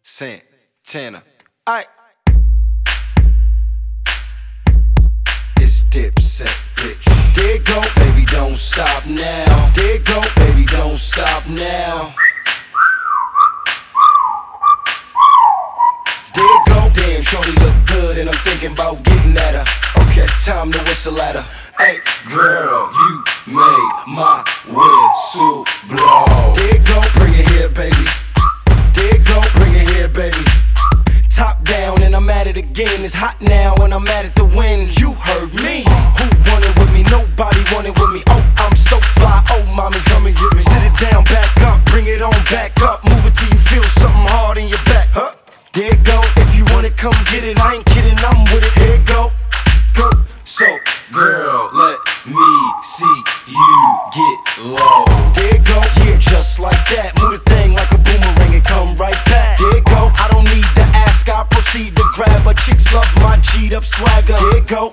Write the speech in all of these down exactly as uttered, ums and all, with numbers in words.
Santana. Aight. It's Dipset, bitch. There you go, baby, don't stop now. There you go, baby, don't stop now. There you go, damn, shorty look good, and I'm thinking about getting at her. Okay, time to whistle at her. Hey, girl, you made my whistle blow. There you go, bring it here, baby. There you go, bring it here, baby. Top down and I'm at it again. It's hot now and I'm at it to win. You heard me. Who wanted with me? Nobody wanted with me. Oh, I'm so fly. Oh, mommy, come and get me. Sit it down, back up, bring it on back up. Move it till you feel something hard in your back. Huh? There you go. If you want it, come get it. I ain't kidding, I'm with it. Here you go. Go. So, girl, let me see you get low. There you go. Yeah, just like that. Move the thing like a boomerang and come right back. There you go. I don't need to ask, I proceed to grab her. Chicks love my G'd up swagger. There you go.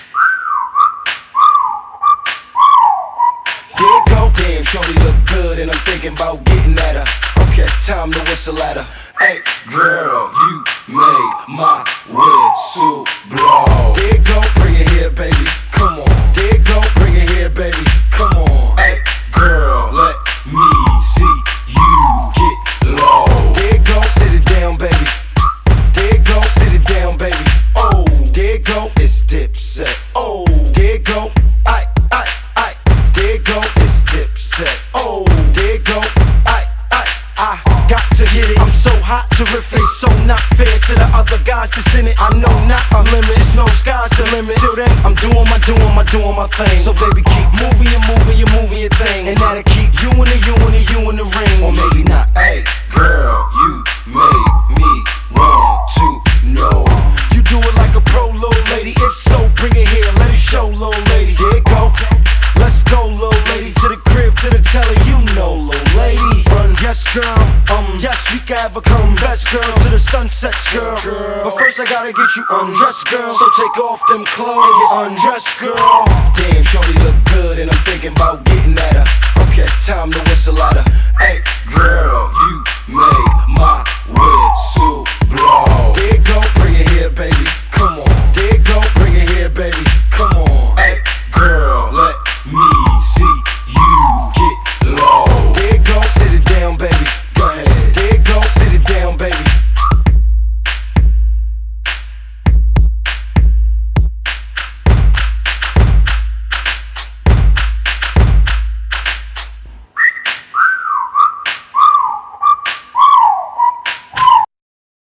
There you go. Damn, shorty look good and I'm thinking about getting at her. Okay, time to whistle at her. Hey, girl, you made my whistle blow. There you go, bring it here, baby. Come on. There you go, bring it here, baby. Come on. Hey, girl, let me see you get low. There you go, sit it down, baby. There you go, sit it down, baby. Oh, there you go, it's Dipset. Oh, there you go, I, I, I. There you go, it's Dipset. Oh, there you go, I, I, I got to hit it. I'm so hot, terrific, so not fair to the other guys that's in it. I know not a limit, it's no sky's the limit. Till then, I'm doing my, doing my, doing my thing. So baby, keep moving, you moving, you moving your thing, and that'll keep you in the, you in the, you in the ring. Or maybe not. Hey, girl, you made me want to know. You do it like a pro, little lady. If so, bring it here, let it show, little lady. There you go. Let's go, little lady, to the crib, to the telly, you know, little lady. Run, yes, girl, um, yes, we can have a come best, girl, to the sunset, girl. girl. But first I gotta get you undressed, girl. So take off them clothes and get undressed, girl. Damn, shorty look good and I'm thinking about getting at her. Okay, time to whistle at her. Hey, girl, you made my